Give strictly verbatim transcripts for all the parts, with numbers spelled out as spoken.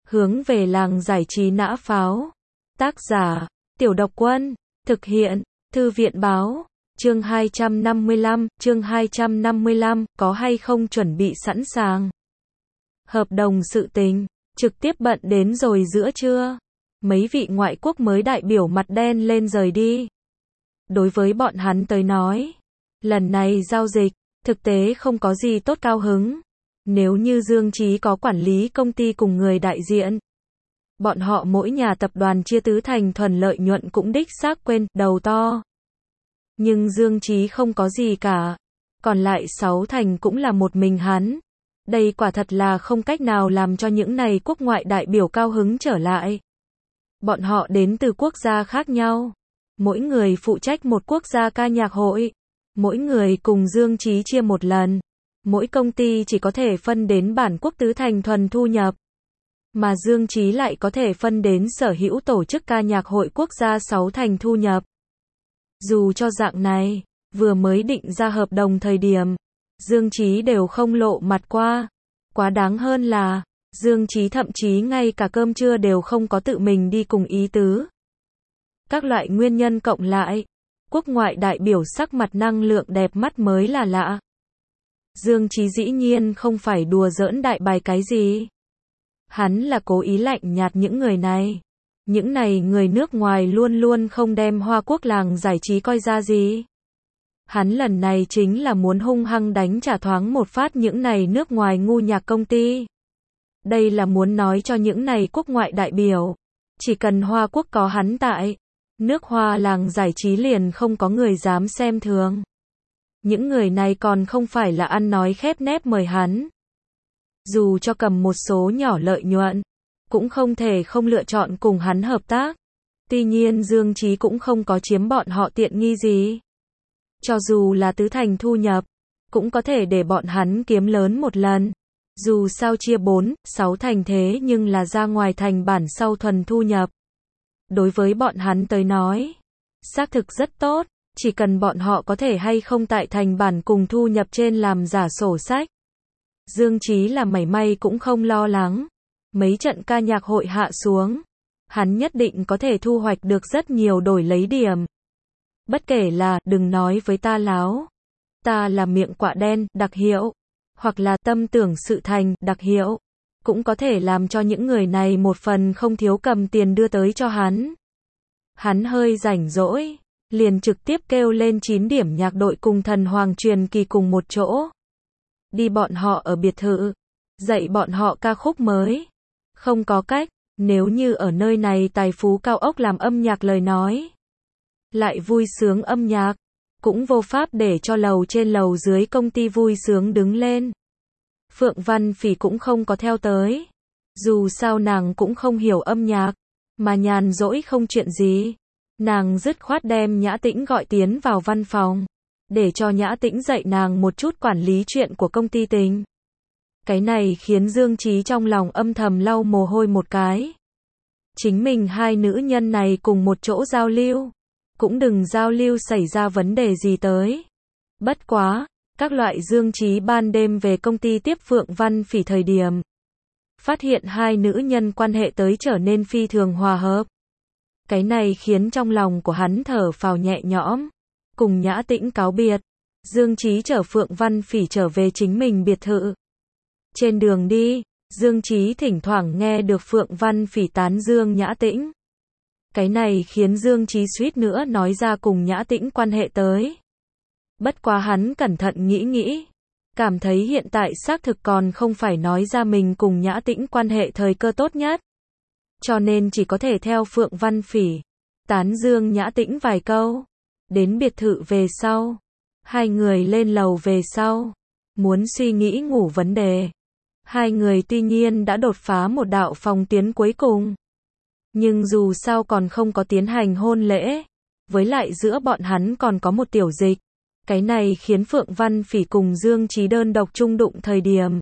Hướng về làng giải trí nã pháo. Tác giả, Tiểu Độc Quân. Thực hiện, Thư viện báo. Chương hai trăm năm mươi lăm, chương hai trăm năm mươi lăm, có hay không chuẩn bị sẵn sàng. Hợp đồng sự tình, trực tiếp bận đến rồi giữa trưa. Mấy vị ngoại quốc mới đại biểu mặt đen lên rời đi. Đối với bọn hắn tới nói, lần này giao dịch, thực tế không có gì tốt cao hứng. Nếu như Dương Chí có quản lý công ty cùng người đại diện, bọn họ mỗi nhà tập đoàn chia tứ thành thuần lợi nhuận cũng đích xác quên đầu to. Nhưng Dương Chí không có gì cả, còn lại sáu thành cũng là một mình hắn. Đây quả thật là không cách nào làm cho những này quốc ngoại đại biểu cao hứng trở lại. Bọn họ đến từ quốc gia khác nhau, mỗi người phụ trách một quốc gia ca nhạc hội, mỗi người cùng Dương Chí chia một lần. Mỗi công ty chỉ có thể phân đến bản quốc tứ thành thuần thu nhập, mà Dương Chí lại có thể phân đến sở hữu tổ chức ca nhạc hội quốc gia sáu thành thu nhập. Dù cho dạng này, vừa mới định ra hợp đồng thời điểm, Dương Chí đều không lộ mặt qua. Quá đáng hơn là, Dương Chí thậm chí ngay cả cơm trưa đều không có tự mình đi cùng ý tứ. Các loại nguyên nhân cộng lại, quốc ngoại đại biểu sắc mặt năng lượng đẹp mắt mới là lạ. Dương Chí dĩ nhiên không phải đùa giỡn đại bài cái gì. Hắn là cố ý lạnh nhạt những người này. Những này người nước ngoài luôn luôn không đem Hoa Quốc làng giải trí coi ra gì. Hắn lần này chính là muốn hung hăng đánh trả thoáng một phát những này nước ngoài ngu nhạc công ty. Đây là muốn nói cho những này quốc ngoại đại biểu, chỉ cần Hoa Quốc có hắn tại, nước Hoa làng giải trí liền không có người dám xem thường. Những người này còn không phải là ăn nói khép nép mời hắn. Dù cho cầm một số nhỏ lợi nhuận, cũng không thể không lựa chọn cùng hắn hợp tác. Tuy nhiên Dương Chí cũng không có chiếm bọn họ tiện nghi gì. Cho dù là tứ thành thu nhập, cũng có thể để bọn hắn kiếm lớn một lần. Dù sao chia bốn, sáu thành thế nhưng là ra ngoài thành bản sau thuần thu nhập. Đối với bọn hắn tới nói, xác thực rất tốt. Chỉ cần bọn họ có thể hay không tại thành bản cùng thu nhập trên làm giả sổ sách. Dương Chí là mảy may cũng không lo lắng. Mấy trận ca nhạc hội hạ xuống, hắn nhất định có thể thu hoạch được rất nhiều đổi lấy điểm. Bất kể là đừng nói với ta láo, ta là miệng quạ đen đặc hiệu, hoặc là tâm tưởng sự thành đặc hiệu, cũng có thể làm cho những người này một phần không thiếu cầm tiền đưa tới cho hắn. Hắn hơi rảnh rỗi, liền trực tiếp kêu lên chín điểm nhạc đội cùng thần hoàng truyền kỳ cùng một chỗ. Đi bọn họ ở biệt thự, dạy bọn họ ca khúc mới. Không có cách, nếu như ở nơi này tài phú cao ốc làm âm nhạc lời nói, lại vui sướng âm nhạc, cũng vô pháp để cho lầu trên lầu dưới công ty vui sướng đứng lên. Phượng Văn Phỉ cũng không có theo tới. Dù sao nàng cũng không hiểu âm nhạc, mà nhàn rỗi không chuyện gì. Nàng dứt khoát đem Nhã Tĩnh gọi tiến vào văn phòng, để cho Nhã Tĩnh dạy nàng một chút quản lý chuyện của công ty tình. Cái này khiến Dương Chí trong lòng âm thầm lau mồ hôi một cái. Chính mình hai nữ nhân này cùng một chỗ giao lưu, cũng đừng giao lưu xảy ra vấn đề gì tới. Bất quá, các loại Dương Chí ban đêm về công ty tiếp Phượng Văn Phỉ thời điểm, phát hiện hai nữ nhân quan hệ tới trở nên phi thường hòa hợp. Cái này khiến trong lòng của hắn thở phào nhẹ nhõm. Cùng Nhã Tĩnh cáo biệt, Dương Chí chở Phượng Văn Phỉ trở về chính mình biệt thự. Trên đường đi, Dương Chí thỉnh thoảng nghe được Phượng Văn Phỉ tán dương Nhã Tĩnh. Cái này khiến Dương Chí suýt nữa nói ra cùng Nhã Tĩnh quan hệ tới. Bất quá hắn cẩn thận nghĩ nghĩ, cảm thấy hiện tại xác thực còn không phải nói ra mình cùng Nhã Tĩnh quan hệ thời cơ tốt nhất. Cho nên chỉ có thể theo Phượng Văn Phỉ, tán dương Nhã Tĩnh vài câu. Đến biệt thự về sau, hai người lên lầu về sau, muốn suy nghĩ ngủ vấn đề. Hai người tuy nhiên đã đột phá một đạo phòng tuyến cuối cùng, nhưng dù sao còn không có tiến hành hôn lễ, với lại giữa bọn hắn còn có một tiểu dịch. Cái này khiến Phượng Văn Phỉ cùng Dương Chí đơn độc chung đụng thời điểm,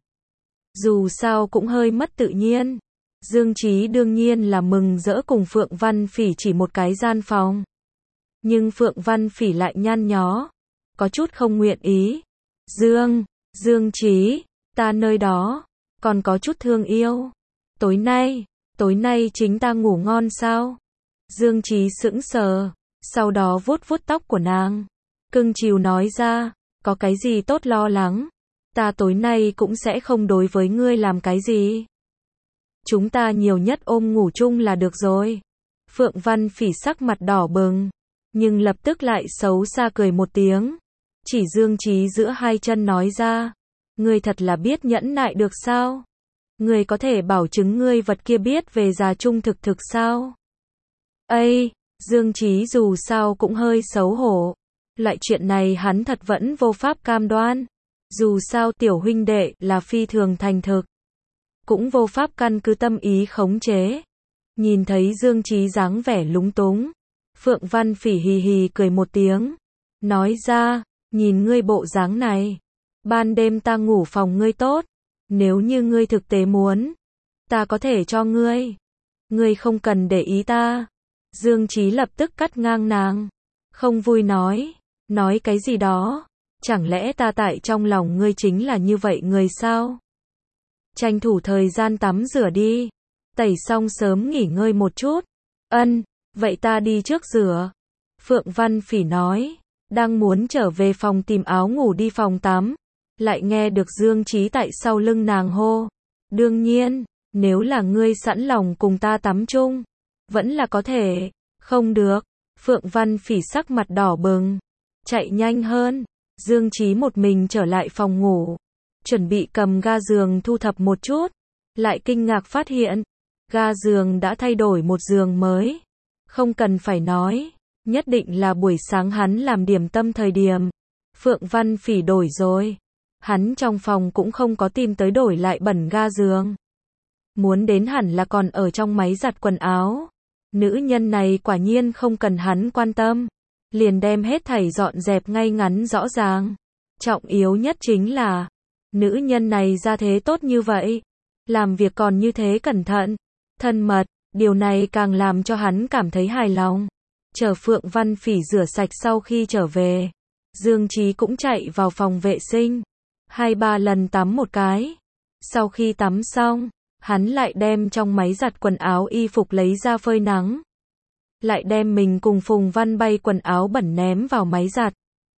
dù sao cũng hơi mất tự nhiên. Dương Chí đương nhiên là mừng rỡ cùng Phượng Văn Phỉ chỉ một cái gian phòng. Nhưng Phượng Văn Phỉ lại nhăn nhó, có chút không nguyện ý. Dương, Dương Chí, ta nơi đó còn có chút thương yêu. Tối nay, tối nay chính ta ngủ ngon sao? Dương Chí sững sờ, sau đó vuốt vuốt tóc của nàng. Cưng chiều nói ra, có cái gì tốt lo lắng? Ta tối nay cũng sẽ không đối với ngươi làm cái gì. Chúng ta nhiều nhất ôm ngủ chung là được rồi. Phượng Văn Phỉ sắc mặt đỏ bừng, nhưng lập tức lại xấu xa cười một tiếng. Chỉ Dương Chí giữa hai chân nói ra, ngươi thật là biết nhẫn nại được sao? Ngươi có thể bảo chứng ngươi vật kia biết về già trung thực thực sao? Ây, Dương Chí dù sao cũng hơi xấu hổ. Loại chuyện này hắn thật vẫn vô pháp cam đoan. Dù sao tiểu huynh đệ là phi thường thành thực, cũng vô pháp căn cứ tâm ý khống chế. Nhìn thấy Dương Chí dáng vẻ lúng túng, Phượng Văn Phỉ hì hì cười một tiếng, nói ra, nhìn ngươi bộ dáng này, ban đêm ta ngủ phòng ngươi tốt, nếu như ngươi thực tế muốn, ta có thể cho ngươi, ngươi không cần để ý ta. Dương Chí lập tức cắt ngang nàng, không vui nói, nói cái gì đó, chẳng lẽ ta tại trong lòng ngươi chính là như vậy người sao? Tranh thủ thời gian tắm rửa đi, tẩy xong sớm nghỉ ngơi một chút. Ân, vậy ta đi trước rửa. Phượng Văn Phỉ nói, đang muốn trở về phòng tìm áo ngủ đi phòng tắm, lại nghe được Dương Chí tại sau lưng nàng hô. Đương nhiên, nếu là ngươi sẵn lòng cùng ta tắm chung, vẫn là có thể. Không được. Phượng Văn Phỉ sắc mặt đỏ bừng, chạy nhanh hơn. Dương Chí một mình trở lại phòng ngủ, chuẩn bị cầm ga giường thu thập một chút, lại kinh ngạc phát hiện, ga giường đã thay đổi một giường mới. Không cần phải nói, nhất định là buổi sáng hắn làm điểm tâm thời điểm, Phượng Văn Phỉ đổi rồi. Hắn trong phòng cũng không có tìm tới đổi lại bẩn ga giường. Muốn đến hẳn là còn ở trong máy giặt quần áo. Nữ nhân này quả nhiên không cần hắn quan tâm, liền đem hết thảy dọn dẹp ngay ngắn rõ ràng. Trọng yếu nhất chính là, nữ nhân này ra thế tốt như vậy, làm việc còn như thế cẩn thận, thân mật, điều này càng làm cho hắn cảm thấy hài lòng. Chờ Phượng Văn Phỉ rửa sạch sau khi trở về, Dương Chí cũng chạy vào phòng vệ sinh, hai ba lần tắm một cái. Sau khi tắm xong, hắn lại đem trong máy giặt quần áo y phục lấy ra phơi nắng, lại đem mình cùng Phùng Văn Bay quần áo bẩn ném vào máy giặt.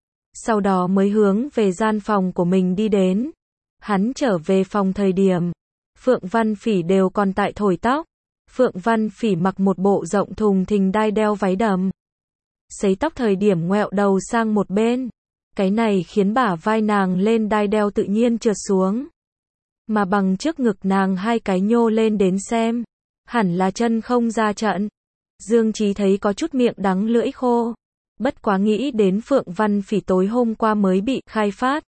Sau đó mới hướng về gian phòng của mình đi đến. Hắn trở về phòng thời điểm, Phượng Văn Phỉ đều còn tại thổi tóc. Phượng Văn Phỉ mặc một bộ rộng thùng thình đai đeo váy đầm, sấy tóc thời điểm ngoẹo đầu sang một bên. Cái này khiến bả vai nàng lên đai đeo tự nhiên trượt xuống, mà bằng trước ngực nàng hai cái nhô lên đến xem, hẳn là chân không ra trận. Dương Chí thấy có chút miệng đắng lưỡi khô, bất quá nghĩ đến Phượng Văn Phỉ tối hôm qua mới bị khai phát,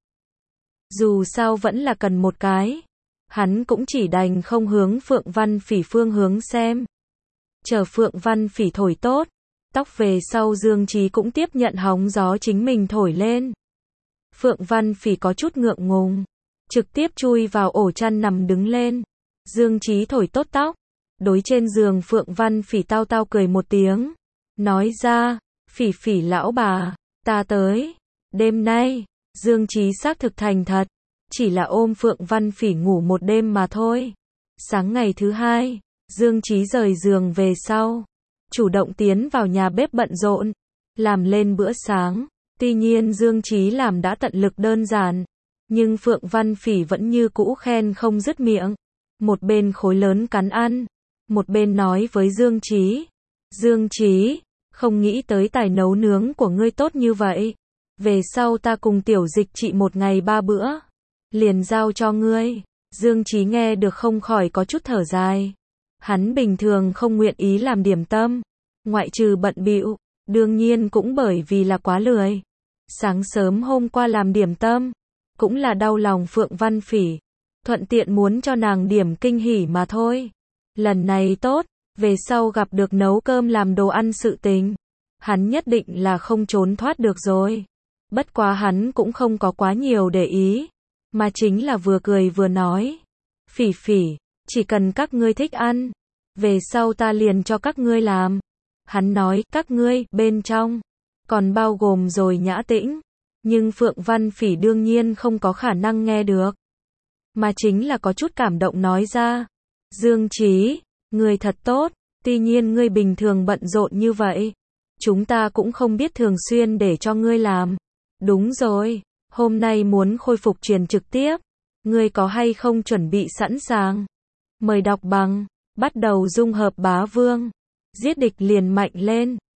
dù sao vẫn là cần một cái, hắn cũng chỉ đành không hướng Phượng Văn Phỉ phương hướng xem. Chờ Phượng Văn Phỉ thổi tốt tóc về sau, Dương Chí cũng tiếp nhận hóng gió chính mình thổi lên. Phượng Văn Phỉ có chút ngượng ngùng, trực tiếp chui vào ổ chăn nằm đứng lên. Dương Chí thổi tốt tóc, đối trên giường Phượng Văn Phỉ tao tao cười một tiếng, nói ra, Phỉ Phỉ lão bà, ta tới. Đêm nay, Dương Chí xác thực thành thật, chỉ là ôm Phượng Văn Phỉ ngủ một đêm mà thôi. Sáng ngày thứ hai, Dương Chí rời giường về sau, chủ động tiến vào nhà bếp bận rộn, làm lên bữa sáng. Tuy nhiên Dương Chí làm đã tận lực đơn giản, nhưng Phượng Văn Phỉ vẫn như cũ khen không dứt miệng. Một bên khối lớn cắn ăn, một bên nói với Dương Chí, Dương Chí, không nghĩ tới tài nấu nướng của ngươi tốt như vậy. Về sau ta cùng tiểu dịch trị một ngày ba bữa, liền giao cho ngươi. Dương Chí nghe được không khỏi có chút thở dài. Hắn bình thường không nguyện ý làm điểm tâm, ngoại trừ bận bịu, đương nhiên cũng bởi vì là quá lười. Sáng sớm hôm qua làm điểm tâm, cũng là đau lòng Phượng Văn Phỉ, thuận tiện muốn cho nàng điểm kinh hỉ mà thôi. Lần này tốt, về sau gặp được nấu cơm làm đồ ăn sự tình, hắn nhất định là không trốn thoát được rồi. Bất quá hắn cũng không có quá nhiều để ý, mà chính là vừa cười vừa nói, Phỉ Phỉ, chỉ cần các ngươi thích ăn, về sau ta liền cho các ngươi làm. Hắn nói, các ngươi, bên trong, còn bao gồm rồi Nhã Tĩnh, nhưng Phượng Văn Phỉ đương nhiên không có khả năng nghe được, mà chính là có chút cảm động nói ra, Dương Chí, Ngươi thật tốt, tuy nhiên ngươi bình thường bận rộn như vậy. Chúng ta cũng không biết thường xuyên để cho ngươi làm. Đúng rồi, hôm nay muốn khôi phục truyền trực tiếp. Ngươi có hay không chuẩn bị sẵn sàng? Mời đọc bằng, bắt đầu dung hợp bá vương. Giết địch liền mạnh lên.